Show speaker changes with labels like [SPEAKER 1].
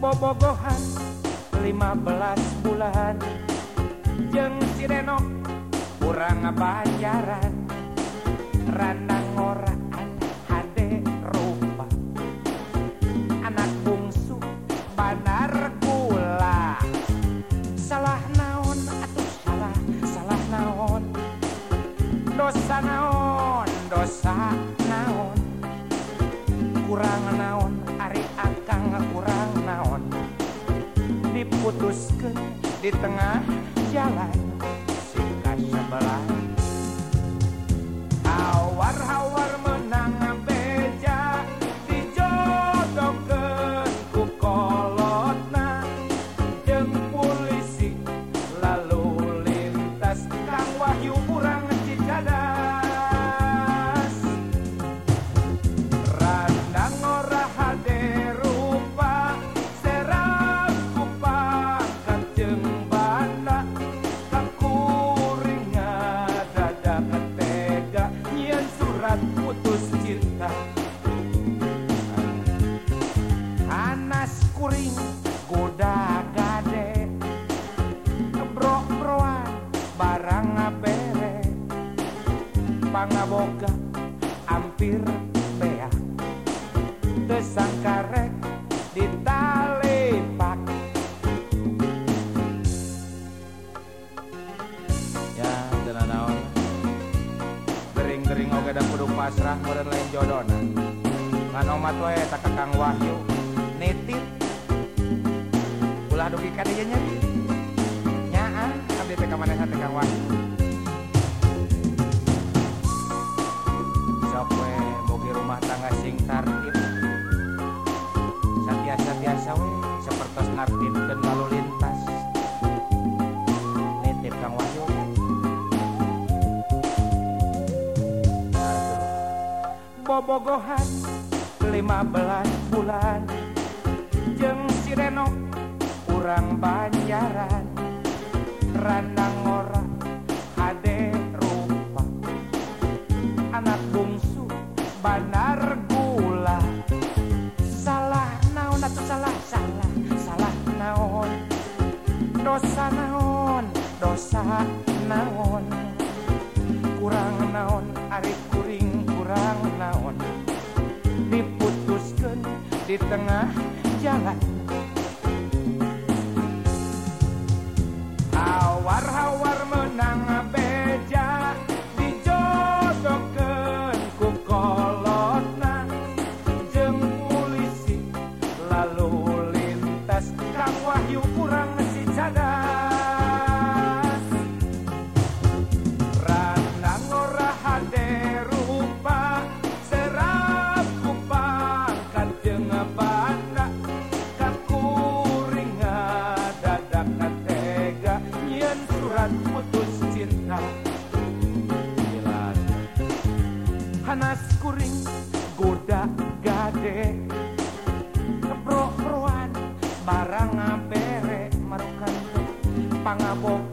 [SPEAKER 1] bobogohan 15 bulan jeung si Reno kurang pacaran randang orang hade rupa anak bungsu banar gula salah naon atuh salah naon dosa naon kurang naon ari akang kurang naon diputuskeun di tengah jalan singkat sebelah hawar-hawar menang beja dijodohkeun ku kolotna jeung polisi lalu lintas Kang Wahyu urang Cicadas randang ora hade rupa serap ku pangkat jeung banda kakuringa dadak tega nyieun surat putus cinta anas kuring goda gade kebrok-broan barang bere pangaboga hampir beak teu sangka rek ditalepak ya teu naon gering-gering oge da kudu pasrah meureun lain jodona ngan omat we tak ka Kang Wahyu nitip ulah dugi ka dieu nya nyaah abdi teh ka manehna teh Kang Wahyu sok we bogi rumah tangga sing tartib satiasa we sapertos nartibkeun lalu lintas nitip Kang Wahyu bobogohan 15 bulan jeung si Reno urang banjaran randang ora hade rupa anak bungsu banar gula salah naon atuh salah naon dosa naon kurang naon ari kuring kurang naon diputuskeun di tengah jalan hawar-hawar menang beja dijodohkeun ku kolotna jeung polisi lalu lintas Kang Wahyu kurang Cicadas randang ora hade rupa serap ku pangkat jeung banda kakuringa dadak tega nyieun surat putus cinta hanas kuring goda gade kebrok-broan barang bere marukan pangaboga